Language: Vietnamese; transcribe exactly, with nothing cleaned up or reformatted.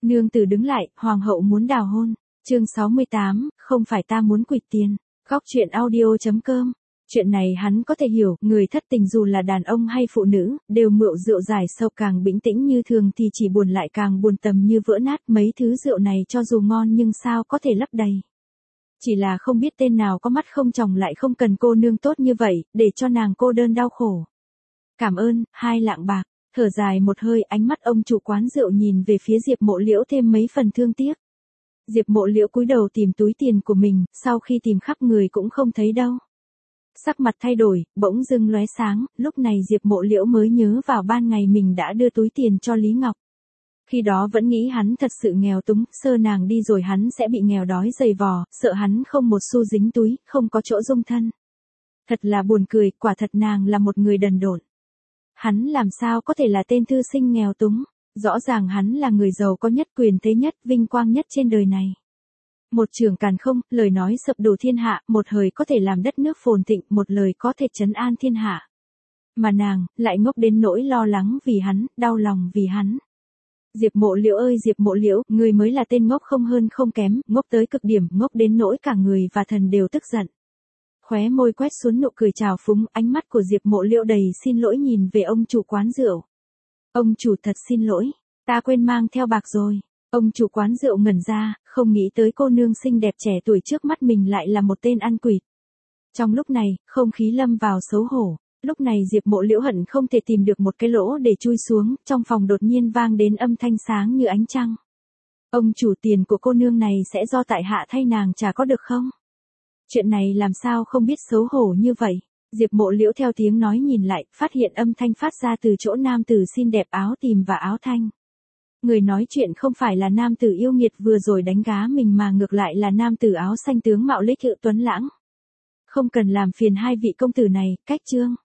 Nương tử đứng lại, hoàng hậu muốn đào hôn. Chương sáu mươi tám, không phải ta muốn quỵt tiền. Góc truyện audio chấm com. Chuyện này hắn có thể hiểu, người thất tình dù là đàn ông hay phụ nữ, đều mượu rượu giải sâu càng bĩnh tĩnh như thường thì chỉ buồn lại càng buồn tầm như vỡ nát. Mấy thứ rượu này cho dù ngon nhưng sao có thể lấp đầy. Chỉ là không biết tên nào có mắt không tròng lại không cần cô nương tốt như vậy, để cho nàng cô đơn đau khổ. Cảm ơn, hai lạng bạc. Thở dài một hơi, ánh mắt ông chủ quán rượu nhìn về phía Diệp Mộ Liễu thêm mấy phần thương tiếc. Diệp Mộ Liễu cúi đầu tìm túi tiền của mình, sau khi tìm khắp người cũng không thấy đâu. Sắc mặt thay đổi, bỗng dưng lóe sáng, lúc này Diệp Mộ Liễu mới nhớ vào ban ngày mình đã đưa túi tiền cho Lý Ngọc. Khi đó vẫn nghĩ hắn thật sự nghèo túng, sơ nàng đi rồi hắn sẽ bị nghèo đói dày vò, sợ hắn không một xu dính túi, không có chỗ dung thân. Thật là buồn cười, quả thật nàng là một người đần độn. Hắn làm sao có thể là tên thư sinh nghèo túng, rõ ràng hắn là người giàu có nhất, quyền thế nhất, vinh quang nhất trên đời này. Một trưởng càn không, lời nói sập đổ thiên hạ, một lời có thể làm đất nước phồn thịnh, một lời có thể trấn an thiên hạ. Mà nàng, lại ngốc đến nỗi lo lắng vì hắn, đau lòng vì hắn. Diệp Mộ Liễu ơi Diệp Mộ Liễu, người mới là tên ngốc không hơn không kém, ngốc tới cực điểm, ngốc đến nỗi cả người và thần đều tức giận. Khóe môi quét xuống nụ cười trào phúng, ánh mắt của Diệp Mộ Liễu đầy xin lỗi nhìn về ông chủ quán rượu. Ông chủ thật xin lỗi, ta quên mang theo bạc rồi. Ông chủ quán rượu ngẩn ra, không nghĩ tới cô nương xinh đẹp trẻ tuổi trước mắt mình lại là một tên ăn quỵt. Trong lúc này, không khí lâm vào xấu hổ. Lúc này Diệp Mộ Liễu hận không thể tìm được một cái lỗ để chui xuống, trong phòng đột nhiên vang đến âm thanh sáng như ánh trăng. Ông chủ, tiền của cô nương này sẽ do tại hạ thay nàng trả có được không? Chuyện này làm sao không biết xấu hổ như vậy? Diệp Mộ Liễu theo tiếng nói nhìn lại, phát hiện âm thanh phát ra từ chỗ nam tử xinh đẹp áo tím và áo thanh. Người nói chuyện không phải là nam tử yêu nghiệt vừa rồi đánh gá mình mà ngược lại là nam tử áo xanh tướng mạo lích hữu tuấn lãng. Không cần làm phiền hai vị công tử này, cách chương.